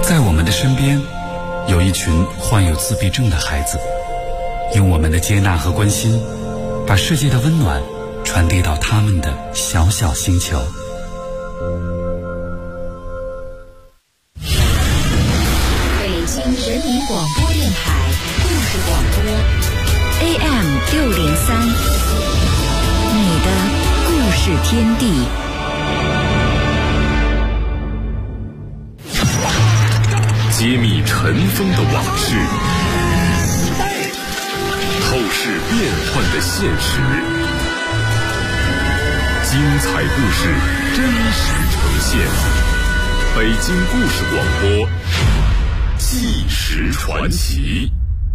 在我们的身边，有一群患有自闭症的孩子，用我们的接纳和关心，把世界的温暖传递到他们的小小星球。 北京人民广播电台故事广播 AM603，你的故事天地。 揭秘尘封的往事，透视变幻的现实，精彩故事真实呈现。北京故事广播，纪实传奇。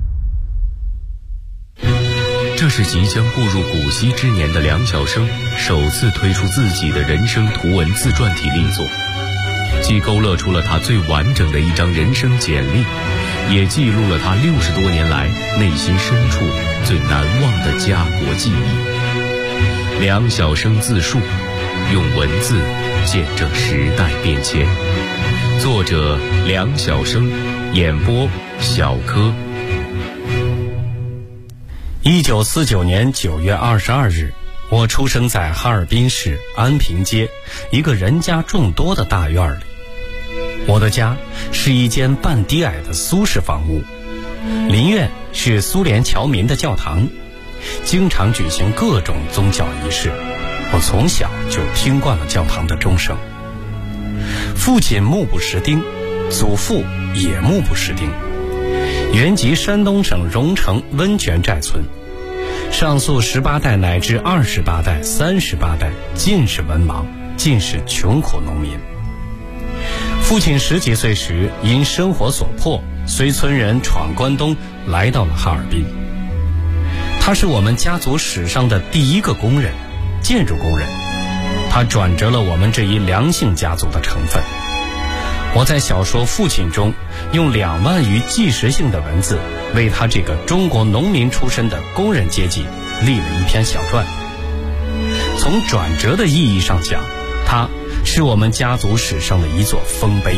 这是即将步入古稀之年的梁晓声首次推出自己的人生图文自传体力作，既勾勒出了他最完整的一张人生简历，也记录了他60多年来内心深处最难忘的家国记忆。梁晓声自述，用文字见证时代变迁。作者梁晓声，演播小柯。 1949年9月22日，我出生在哈尔滨市安平街一个人家众多的大院里。我的家是一间半低矮的苏式房屋，邻院是苏联侨民的教堂，经常举行各种宗教仪式。我从小就听惯了教堂的钟声。父亲目不识丁，祖父也目不识丁，原籍山东省荣成温泉寨村，上溯18代乃至28代、38代，尽是文盲，尽是穷苦农民。父亲10几岁时，因生活所迫，随村人闯关东，来到了哈尔滨。他是我们家族史上的第一个工人，建筑工人。他转折了我们这一良性家族的成分。我在小说《父亲》中，用2万余纪实性的文字，为他这个中国农民出身的工人阶级立了一篇小传。从转折的意义上讲，他是我们家族史上的一座丰碑。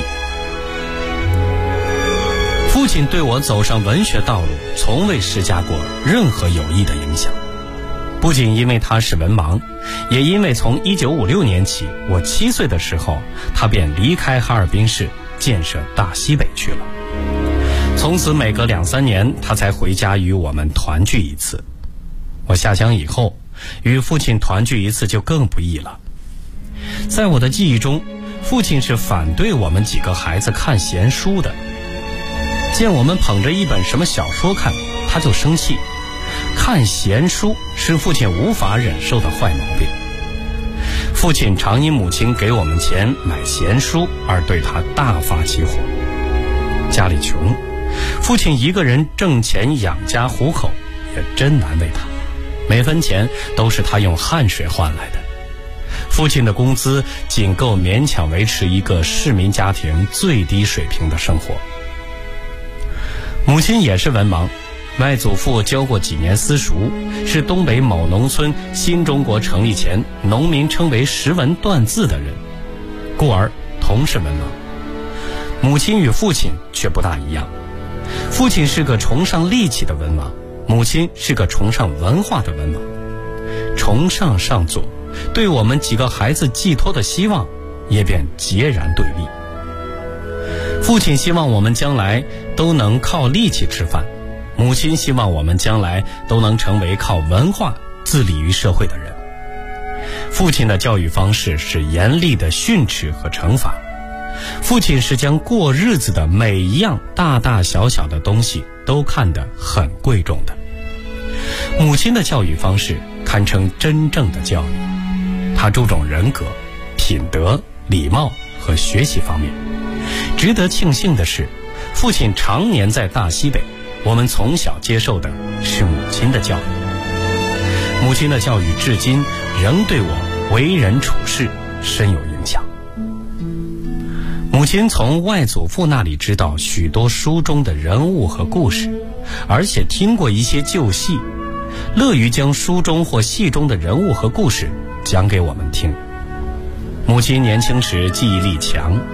父亲对我走上文学道路从未施加过任何有益的影响，不仅因为他是文盲，也因为从1956年起，我7岁的时候，他便离开哈尔滨市建设大西北去了。从此每隔2、3年，他才回家与我们团聚一次。我下乡以后，与父亲团聚一次就更不易了。在我的记忆中，父亲是反对我们几个孩子看闲书的。见我们捧着一本什么小说看，他就生气。看闲书是父亲无法忍受的坏毛病。父亲常因母亲给我们钱买闲书而对他大发起火。家里穷，父亲一个人挣钱养家糊口，也真难为他，每分钱都是他用汗水换来的。父亲的工资仅够勉强维持一个市民家庭最低水平的生活。母亲也是文盲，外祖父教过几年私塾，是东北某农村新中国成立前农民称为识文断字的人，故而同是文盲。母亲与父亲却不大一样，父亲是个崇尚力气的文盲，母亲是个崇尚文化的文盲。崇尚上左，对我们几个孩子寄托的希望也便截然对立。父亲希望我们将来都能靠力气吃饭，母亲希望我们将来都能成为靠文化自立于社会的人。父亲的教育方式是严厉的训斥和惩罚，父亲是将过日子的每一样大大小小的东西都看得很贵重的。母亲的教育方式堪称真正的教育，她注重人格、品德、礼貌和学习方面。值得庆幸的是，父亲常年在大西北，我们从小接受的是母亲的教育。母亲的教育至今仍对我为人处事深有影响。母亲从外祖父那里知道许多书中的人物和故事，而且听过一些旧戏，乐于将书中或戏中的人物和故事讲给我们听。母亲年轻时记忆力强，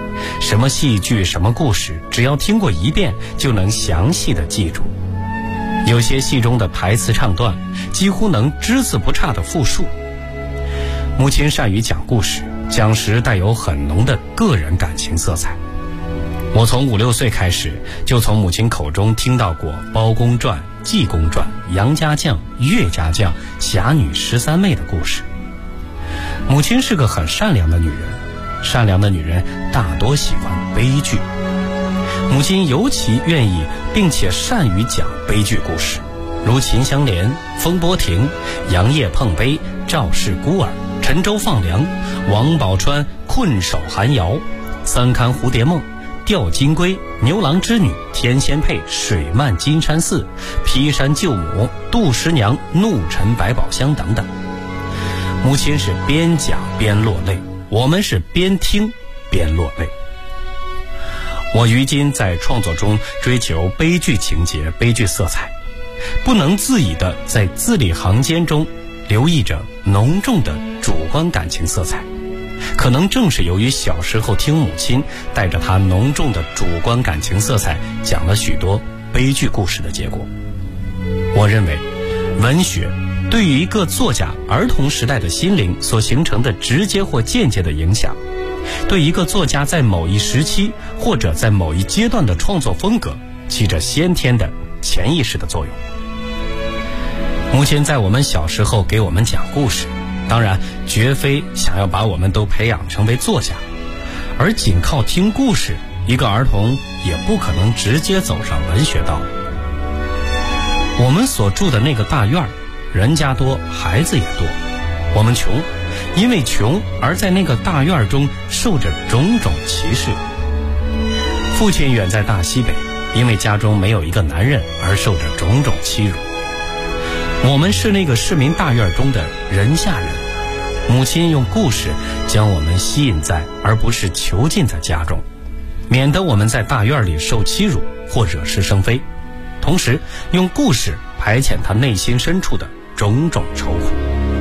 什么戏剧什么故事，只要听过一遍就能详细的记住。有些戏中的台词唱段几乎能只字不差的复述。母亲善于讲故事，讲时带有很浓的个人感情色彩。我从5、6岁开始就从母亲口中听到过包公传、济公传、杨家将、岳家将、侠女13妹的故事。母亲是个很善良的女人，善良的女人大多喜欢悲剧。母亲尤其愿意并且善于讲悲剧故事，如秦香莲、风波亭、杨业碰杯、赵氏孤儿、陈州放粮、王宝钏困守寒窑、三勘蝴蝶梦、吊金龟、牛郎织女、天仙配、水漫金山寺、劈山救母、杜十娘、怒沉百宝箱等等。母亲是边讲边落泪，我们是边听边落泪。我于今在创作中追求悲剧情节、悲剧色彩，不能自已地在字里行间中留意着浓重的主观感情色彩，可能正是由于小时候听母亲带着她浓重的主观感情色彩讲了许多悲剧故事的结果。我认为文学对于一个作家儿童时代的心灵所形成的直接或间接的影响，对一个作家在某一时期或者在某一阶段的创作风格起着先天的潜意识的作用。母亲在我们小时候给我们讲故事，当然绝非想要把我们都培养成为作家，而仅靠听故事，一个儿童也不可能直接走上文学道路。我们所住的那个大院，人家多，孩子也多。我们穷，因为穷而在那个大院中受着种种歧视。父亲远在大西北，因为家中没有一个男人而受着种种欺辱。我们是那个市民大院中的人下人，母亲用故事将我们吸引在而不是囚禁在家中，免得我们在大院里受欺辱或惹是生非，同时用故事排遣他内心深处的种种愁苦。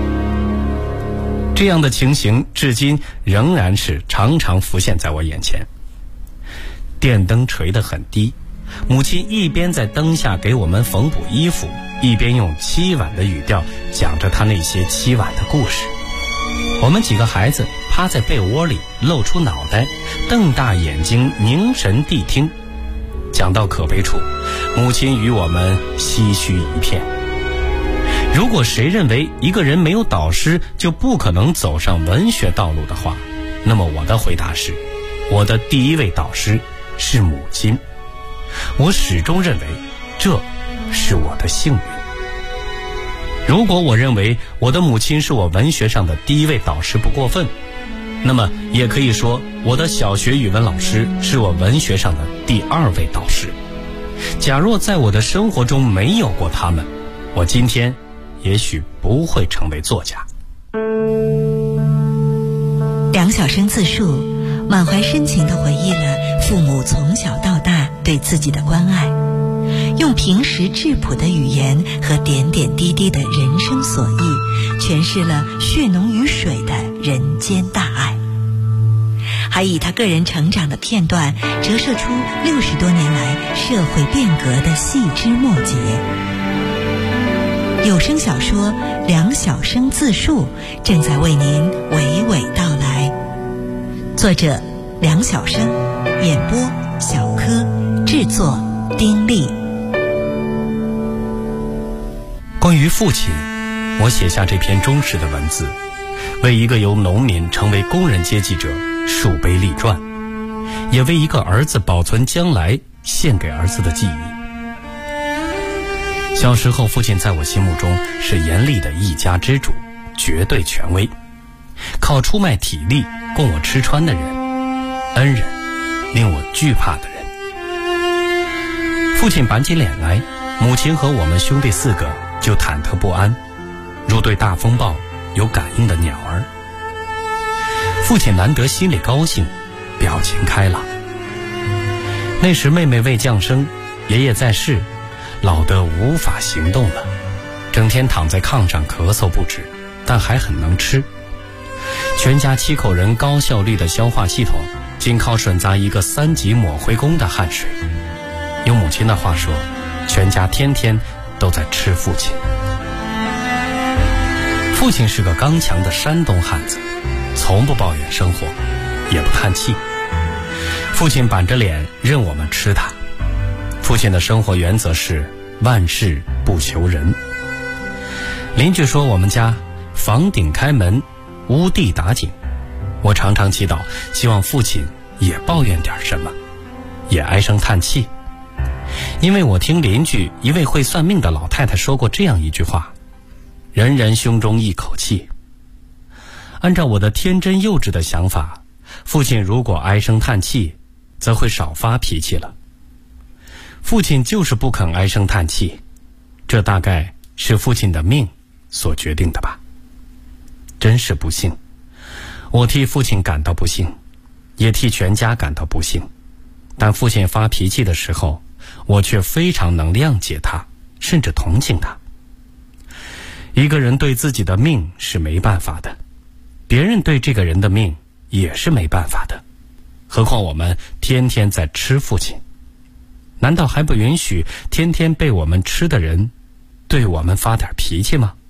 这样的情形至今仍然是常常浮现在我眼前。电灯垂得很低，母亲一边在灯下给我们缝补衣服，一边用凄婉的语调讲着她那些凄婉的故事。我们几个孩子趴在被窝里露出脑袋，瞪大眼睛凝神谛听。讲到可悲处，母亲与我们唏嘘一片。如果谁认为一个人没有导师就不可能走上文学道路的话，那么我的回答是，我的第一位导师是母亲。我始终认为这是我的幸运。如果我认为我的母亲是我文学上的第一位导师不过分，那么也可以说我的小学语文老师是我文学上的第2位导师。假若在我的生活中没有过他们，我今天也许不会成为作家。 梁晓声自述，满怀深情地回忆了父母从小到大对自己的关爱，用平实质朴的语言和点点滴滴的人生所忆，诠释了血浓于水的人间大爱，还以他个人成长的片段折射出60多年来社会变革的细枝末节。有声小说《梁晓声自述》正在为您娓娓道来，作者梁晓声，演播小柯，制作丁力。 关于父亲，我写下这篇忠实的文字，为一个由农民成为工人阶级者树碑立传，也为一个儿子保存将来献给儿子的记忆。小时候，父亲在我心目中是严厉的一家之主，绝对权威，靠出卖体力供我吃穿的人，恩人，令我惧怕的人。父亲板起脸来，母亲和我们兄弟4个就忐忑不安，如对大风暴有感应的鸟儿。父亲难得心里高兴，表情开朗。那时妹妹未降生，爷爷在世，老得无法行动了，整天躺在炕上咳嗽不止，但还很能吃。全家7口人高效率的消化系统仅靠吮砸一个3级抹灰工的汗水。用母亲的话说，全家天天都在吃父亲。父亲是个刚强的山东汉子，从不抱怨生活，也不叹气。父亲板着脸任我们吃他。父亲的生活原则是万事不求人。邻居说我们家房顶开门，屋地打井。我常常祈祷，希望父亲也抱怨点什么，也唉声叹气。因为我听邻居一位会算命的老太太说过这样一句话：人人胸中一口气。按照我的天真幼稚的想法，父亲如果唉声叹气，则会少发脾气了。父亲就是不肯唉声叹气，这大概是父亲的命所决定的吧。真是不幸，我替父亲感到不幸，也替全家感到不幸。但父亲发脾气的时候，我却非常能谅解他，甚至同情他。一个人对自己的命是没办法的，别人对这个人的命也是没办法的，何况我们天天在吃父亲，难道还不允许天天被我们吃的人对我们发点脾气吗？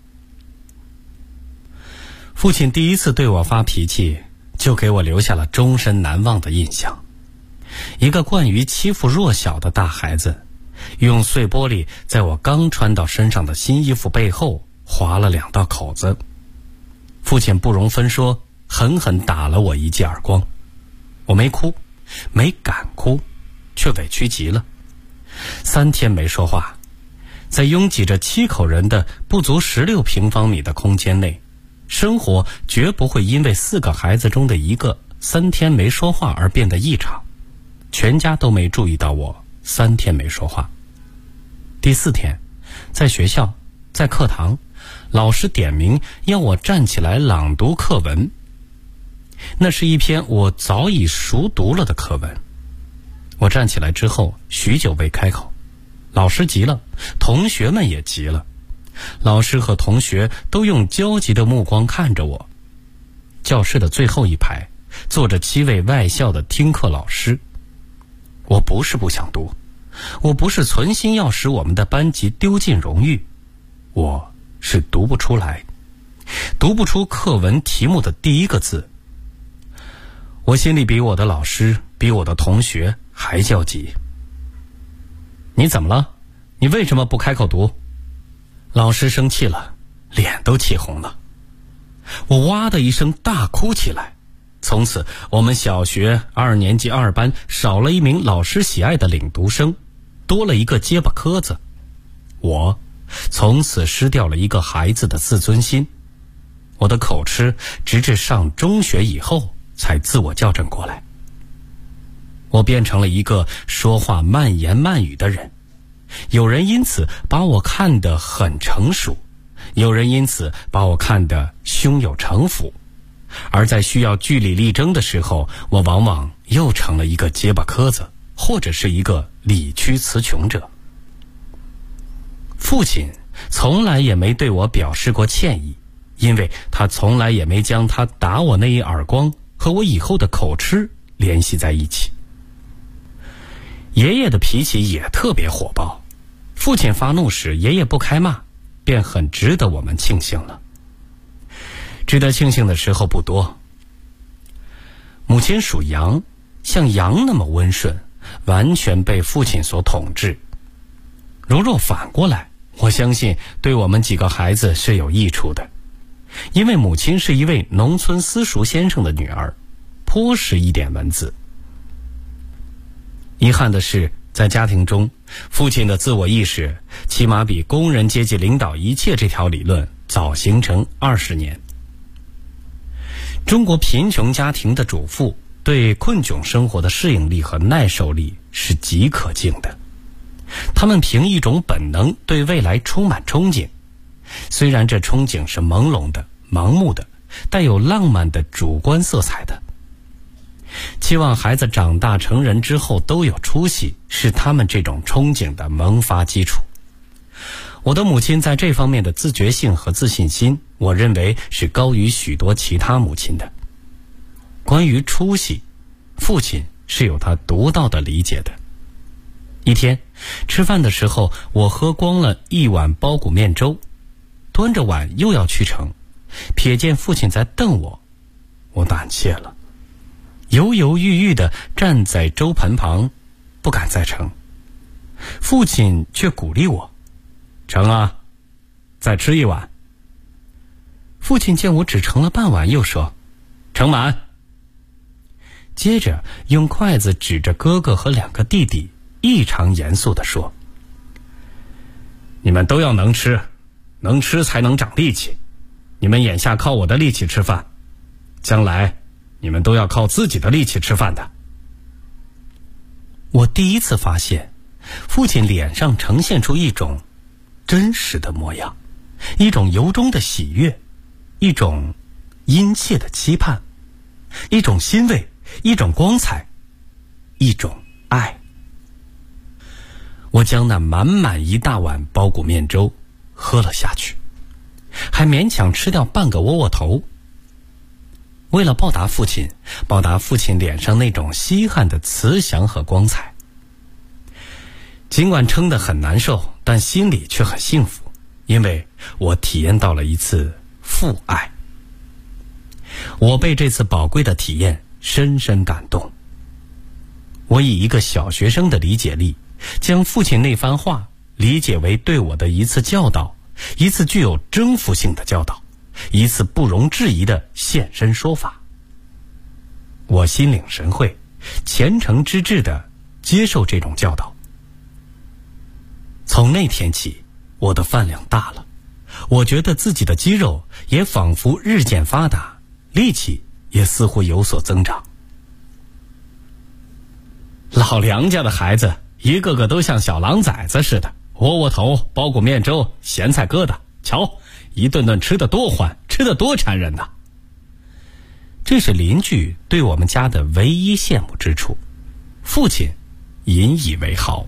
父亲第一次对我发脾气，就给我留下了终身难忘的印象。一个惯于欺负弱小的大孩子，用碎玻璃在我刚穿到身上的新衣服背后划了2道口子。父亲不容分说，狠狠打了我一记耳光。我没哭，没敢哭，却委屈极了。3天没说话，在拥挤着7口人的不足16平方米的空间内，生活绝不会因为4个孩子中的一个3天没说话而变得异常。全家都没注意到我3天没说话。第4天，在学校，在课堂，老师点名要我站起来朗读课文。那是一篇我早已熟读了的课文。我站起来之后，许久未开口。老师急了，同学们也急了。老师和同学都用焦急的目光看着我。教室的最后一排坐着7位外校的听课老师。我不是不想读，我不是存心要使我们的班级丢尽荣誉，我是读不出来，读不出课文题目的第一个字。我心里比我的老师，比我的同学还焦急。你怎么了？你为什么不开口读？老师生气了，脸都气红了。我哇的一声大哭起来。从此我们小学2年级2班少了一名老师喜爱的领读生，多了一个结巴磕子。我从此失掉了一个孩子的自尊心。我的口吃直至上中学以后才自我校正过来。我变成了一个说话慢言慢语的人，有人因此把我看得很成熟，有人因此把我看得胸有成竹。而在需要据理力争的时候，我往往又成了一个结巴磕子，或者是一个理屈词穷者。父亲从来也没对我表示过歉意，因为他从来也没将他打我那一耳光和我以后的口吃联系在一起。爷爷的脾气也特别火爆，父亲发怒时爷爷不开骂，便很值得我们庆幸了。值得庆幸的时候不多。母亲属羊，像羊那么温顺，完全被父亲所统治。如若反过来，我相信对我们几个孩子是有益处的，因为母亲是一位农村私塾先生的女儿，颇识一点文字。遗憾的是，在家庭中，父亲的自我意识起码比工人阶级领导一切这条理论早形成20年。中国贫穷家庭的主妇对困窘生活的适应力和耐受力是极可敬的。他们凭一种本能对未来充满憧憬，虽然这憧憬是朦胧的、盲目的，带有浪漫的主观色彩的。期望孩子长大成人之后都有出息，是他们这种憧憬的萌发基础。我的母亲在这方面的自觉性和自信心，我认为是高于许多其他母亲的。关于出息， 父亲是有他独到的理解的。一天吃饭的时候，我喝光了一碗包谷面粥，端着碗又要去盛，瞥见父亲在瞪我，我胆怯了，犹犹豫豫地站在粥盆旁，不敢再盛。父亲却鼓励我，盛啊，再吃一碗。父亲见我只盛了半碗，又说，盛满。接着用筷子指着哥哥和2个弟弟，异常严肃地说，你们都要能吃，能吃才能长力气，你们眼下靠我的力气吃饭，将来你们都要靠自己的力气吃饭的。我第一次发现父亲脸上呈现出一种真实的模样，一种由衷的喜悦，一种殷切的期盼，一种欣慰，一种光彩，一种爱。我将那满满一大碗包谷面粥喝了下去，还勉强吃掉半个窝窝头。为了报答父亲脸上那种稀罕的慈祥和光彩。尽管撑得很难受，但心里却很幸福，因为我体验到了一次父爱。我被这次宝贵的体验深深感动。我以一个小学生的理解力，将父亲那番话理解为对我的一次教导，一次具有征服性的教导，一次不容置疑的现身说法。我心领神会，虔诚之至地接受这种教导。从那天起，我的饭量大了，我觉得自己的肌肉也仿佛日渐发达，力气也似乎有所增长。老梁家的孩子一个个都像小狼崽子似的，窝窝头、包谷面粥、咸菜疙瘩，瞧，一顿顿吃得多欢，吃得多馋人呐！这是邻居对我们家的唯一羡慕之处，父亲引以为豪。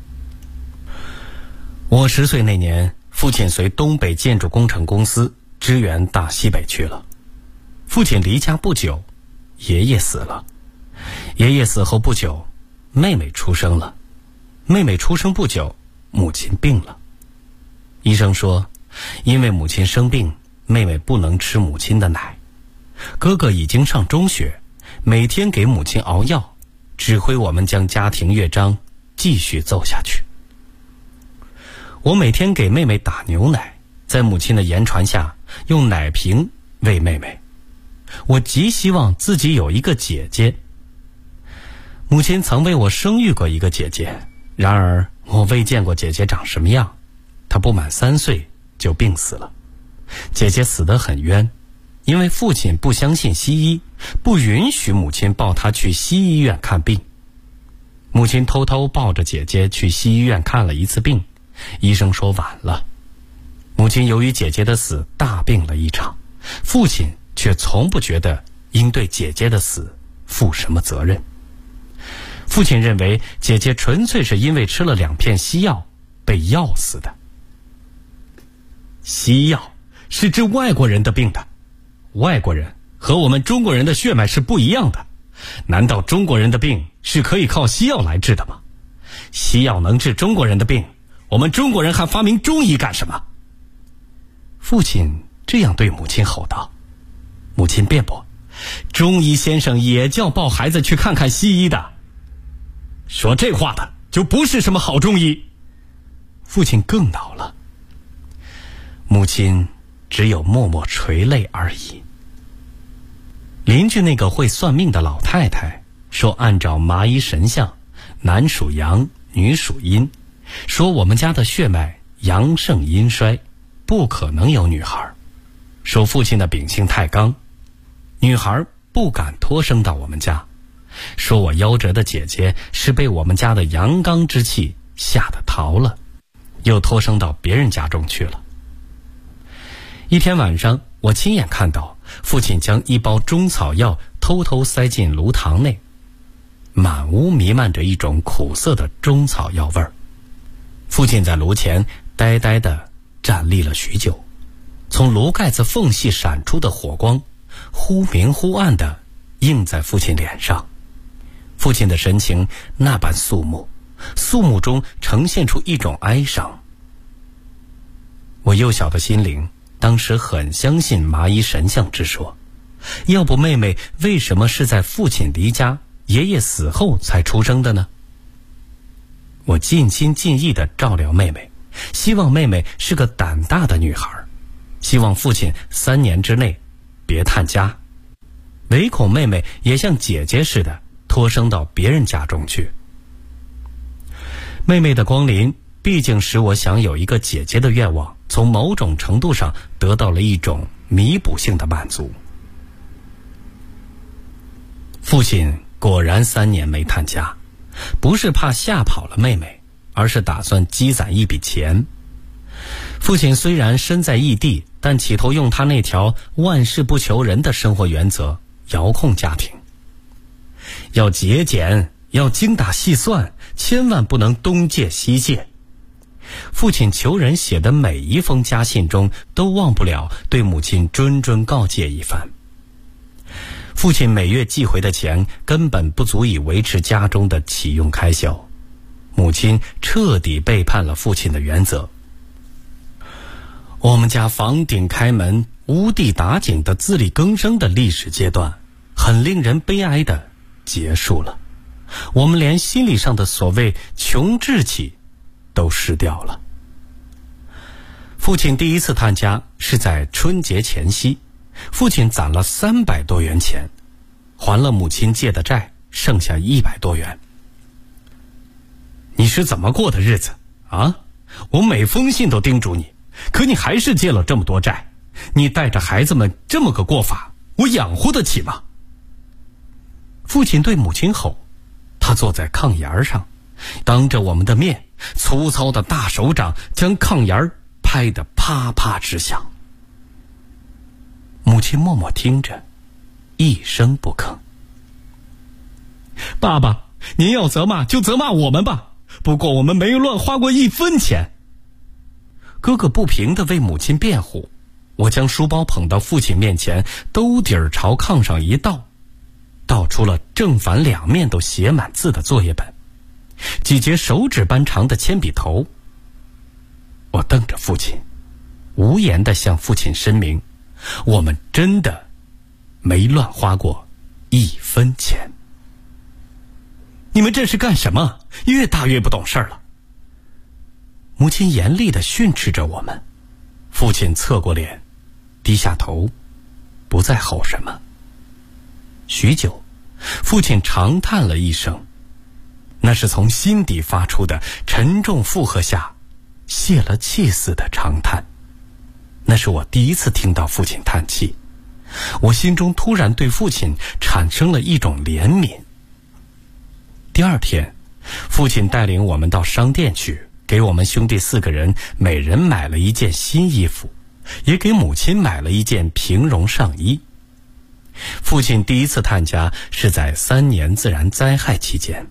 我10岁那年，父亲随东北建筑工程公司支援大西北去了。父亲离家不久，爷爷死了。爷爷死后不久，妹妹出生了。妹妹出生不久，母亲病了。医生说，因为母亲生病，妹妹不能吃母亲的奶。哥哥已经上中学，每天给母亲熬药，指挥我们将家庭乐章继续奏下去。我每天给妹妹打牛奶，在母亲的言传下，用奶瓶喂妹妹。我极希望自己有一个姐姐。母亲曾为我生育过一个姐姐，然而我未见过姐姐长什么样。她不满3岁就病死了。姐姐死得很冤，因为父亲不相信西医，不允许母亲抱她去西医院看病。母亲偷偷抱着姐姐去西医院看了一次病，医生说晚了。母亲由于姐姐的死大病了一场，父亲却从不觉得应对姐姐的死负什么责任。父亲认为姐姐纯粹是因为吃了2片西药被药死的。西药是治外国人的病的，外国人和我们中国人的血脉是不一样的。难道中国人的病是可以靠西药来治的吗？西药能治中国人的病，我们中国人还发明中医干什么？父亲这样对母亲吼道。母亲辩驳，中医先生也叫抱孩子去看看西医的。说这话的就不是什么好中医。父亲更恼了。母亲只有默默垂泪而已。邻居那个会算命的老太太说，按照麻衣神相，男属阳，女属阴，说我们家的血脉阳盛阴衰，不可能有女孩。说父亲的秉性太刚，女孩不敢托生到我们家。说我夭折的姐姐是被我们家的阳刚之气吓得逃了，又托生到别人家中去了。一天晚上，我亲眼看到父亲将一包中草药偷偷塞进炉膛内，满屋弥漫着一种苦涩的中草药味儿。父亲在炉前呆呆地站立了许久，从炉盖子缝隙闪出的火光忽明忽暗地映在父亲脸上， 父亲的神情那般肃穆，肃穆中呈现出一种哀伤。我幼小的心灵当时很相信麻衣神相之说，要不妹妹为什么是在父亲离家、爷爷死后才出生的呢？我尽心尽意地照料妹妹，希望妹妹是个胆大的女孩，希望父亲3年之内别探家，唯恐妹妹也像姐姐似的托生到别人家中去。妹妹的光临毕竟使我想有一个姐姐的愿望从某种程度上得到了一种弥补性的满足。父亲果然3年没探家，不是怕吓跑了妹妹，而是打算积攒一笔钱。父亲虽然身在异地，但企图用他那条万事不求人的生活原则遥控家庭。要节俭，要精打细算，千万不能东借西借。父亲求人写的每一封家信中，都忘不了对母亲谆谆告诫一番。父亲每月寄回的钱根本不足以维持家中的起用开销，母亲彻底背叛了父亲的原则。我们家房顶开门、无地打井的自力更生的历史阶段，很令人悲哀地结束了。我们连心理上的所谓穷志气都失掉了。父亲第一次探家是在春节前夕，父亲攒了300多元钱，还了母亲借的债，剩下100多元。你是怎么过的日子啊？我每封信都叮嘱你，可你还是借了这么多债，你带着孩子们这么个过法，我养活得起吗？父亲对母亲吼，他坐在炕沿上，当着我们的面，粗糙的大手掌将炕沿拍得啪啪直响。母亲默默听着，一声不吭。爸爸，您要责骂就责骂我们吧，不过我们没乱花过1分钱。哥哥不平地为母亲辩护，我将书包捧到父亲面前，兜底儿朝炕上一倒，倒出了正反2面都写满字的作业本，几节手指般长的铅笔头。我瞪着父亲，无言地向父亲申明，我们真的没乱花过1分钱。你们这是干什么？越大越不懂事了。母亲严厉地训斥着我们，父亲侧过脸，低下头，不再吼什么。许久，父亲长叹了一声，那是从心底发出的沉重负荷下泄了气似的长叹。那是我第一次听到父亲叹气，我心中突然对父亲产生了一种怜悯。第2天，父亲带领我们到商店去，给我们兄弟4个人每人买了一件新衣服，也给母亲买了一件平绒上衣。父亲第一次探家是在3年自然灾害期间。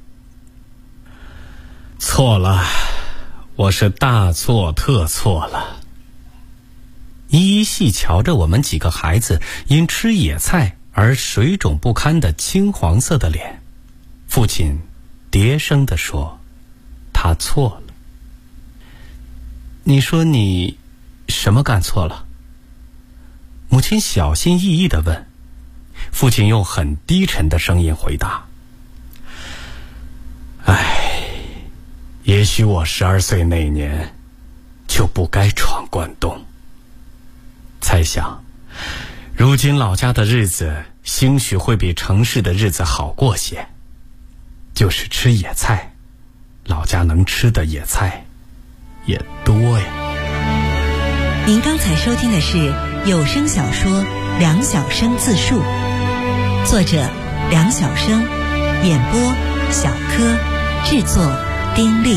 错了，我是大错特错了。依依细瞧着我们几个孩子因吃野菜而水肿不堪的青黄色的脸，父亲叠声地说，他错了。你说你什么干错了？母亲小心翼翼地问。父亲用很低沉的声音回答，也许我12岁那年就不该闯关东。猜想如今老家的日子兴许会比城市的日子好过些，就是吃野菜，老家能吃的野菜也多呀。 您刚才收听的是有声小说《梁晓声自述》，作者梁晓声，演播小柯，制作丁力。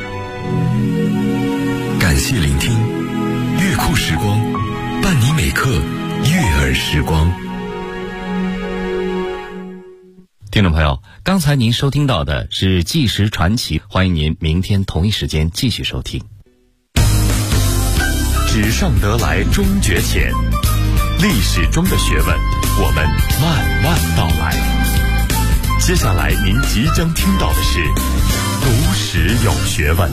感谢聆听，乐库时光，伴你每刻悦耳时光。 听众朋友，刚才您收听到的是纪实传奇，欢迎您明天同一时间继续收听。 纸上得来终觉浅，历史中的学问，我们慢慢道来。 接下来您即将听到的是读史有学问。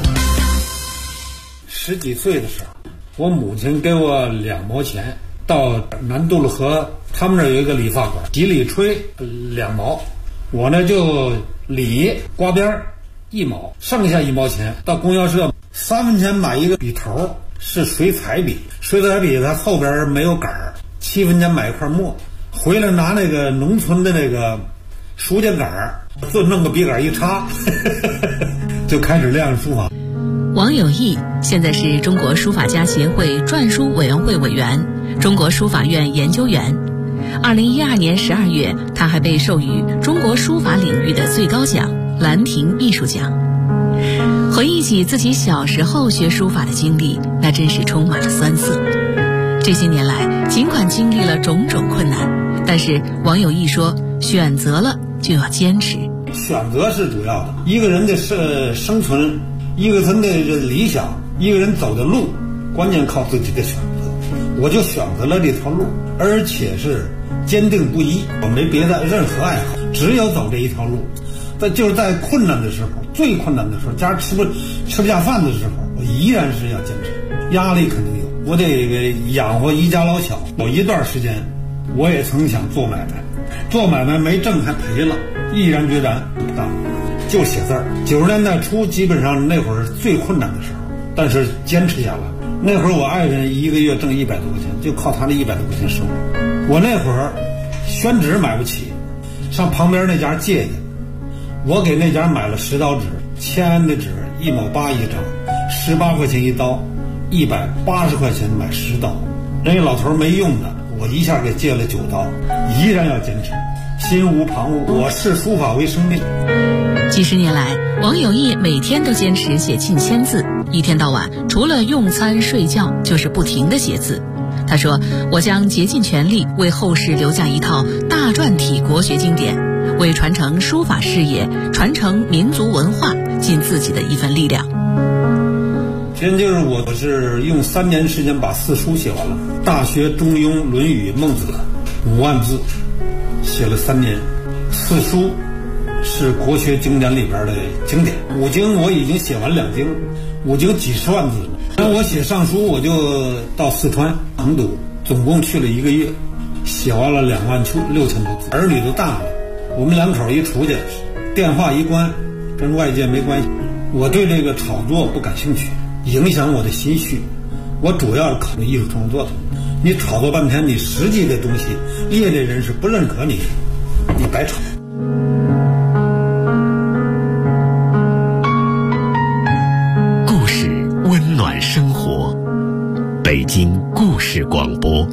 10几岁的时候，我母亲给我2毛钱，到南渡路河他们那儿有一个理发馆，几里吹2毛，我呢就理刮边1毛，剩下1毛钱到供销社3分钱买一个笔头，是水彩笔，水彩笔它后边没有杆儿，7分钱买一块墨，回来拿那个农村的那个书架杆儿，就弄个笔杆一插就开始练书法。 王有义现在是中国书法家协会篆书委员会委员、中国书法院研究员。2012年12月，他还被授予中国书法领域的最高奖兰亭秘书奖。回忆起自己小时候学书法的经历，那真是充满了酸涩。这些年来，尽管经历了种种困难，但是王有义说，选择了就要坚持。 选择是主要的，一个人的生存，一个人的理想，一个人走的路，关键靠自己的选择。我就选择了这条路，而且是坚定不移，我没别的任何爱好，只有走这一条路。就是在困难的时候，最困难的时候，家吃不下饭的时候，我依然是要坚持。压力肯定有，我得养活一家老小。有一段时间，我也曾想做买卖，做买卖没挣还赔了，毅然决然不干，就写字儿。90年代初，基本上那会儿最困难的时候，但是坚持下来。那会儿我爱人一个月挣100多块钱，就靠他那100多块钱生活。我那会儿宣纸买不起，上旁边那家借去，我给那家买了10刀纸，签的纸1毛8一张，18块钱一刀，180块钱买10刀。人家老头没用的，我一下给借了9刀，依然要坚持，心无旁骛，我视书法为生命。 几十年来，王有义每天都坚持写近1000字，一天到晚除了用餐睡觉就是不停地写字。他说，我将竭尽全力为后世留下一套大篆体国学经典，为传承书法事业、传承民族文化尽自己的一份力量。 先就是我是用3年时间把4书写完了，《大学》《中庸》《论语》《孟子》5万字，写了3年。4书是国学经典里边的经典，5经我已经写完2经，5经几十万字了。然后我写上书，我就到四川成都，总共去了1个月，写完了2万6000多字。儿女都大了，我们2口一出去，电话一关，跟外界没关系。我对这个炒作不感兴趣，影响我的心绪。我主要是考虑艺术创作的。你炒作半天，你实际的东西，业内人士不认可你，你白炒。 故事温暖生活，北京故事广播。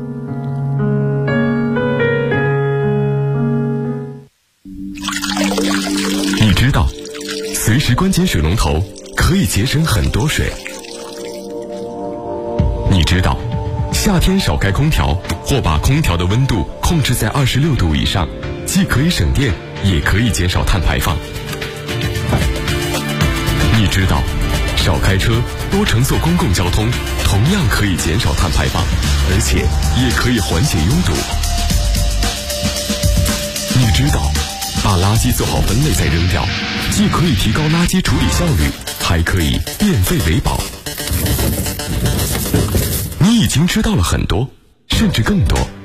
你知道，随时关紧水龙头可以节省很多水。你知道，夏天少开空调或把空调的温度控制在26度以上，既可以省电，也可以减少碳排放。你知道，少开车，多乘坐公共交通，同样可以减少碳排放，而且也可以缓解拥堵。你知道，把垃圾做好分类再扔掉，既可以提高垃圾处理效率，还可以变废为宝。你已经知道了很多，甚至更多。